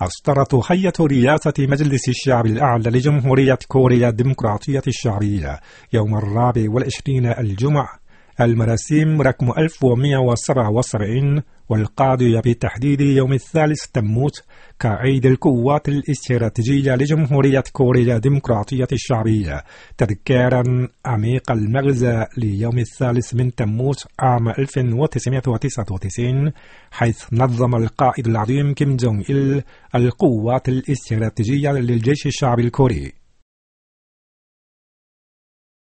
أصدرت هيئة رئاسة مجلس الشعب الأعلى لجمهورية كوريا الديمقراطية الشعبية يوم 24 الجمعة المراسيم رقم 1177 والقاضية بتحديد يوم 3 تموز كعيد القوات الاستراتيجية لجمهورية كوريا الديمقراطية الشعبية، تذكارا عميق المغزى ليوم 3 من تموز عام 1999، حيث نظم القائد العظيم كيم جونغ إل القوات الاستراتيجية للجيش الشعبي الكوري.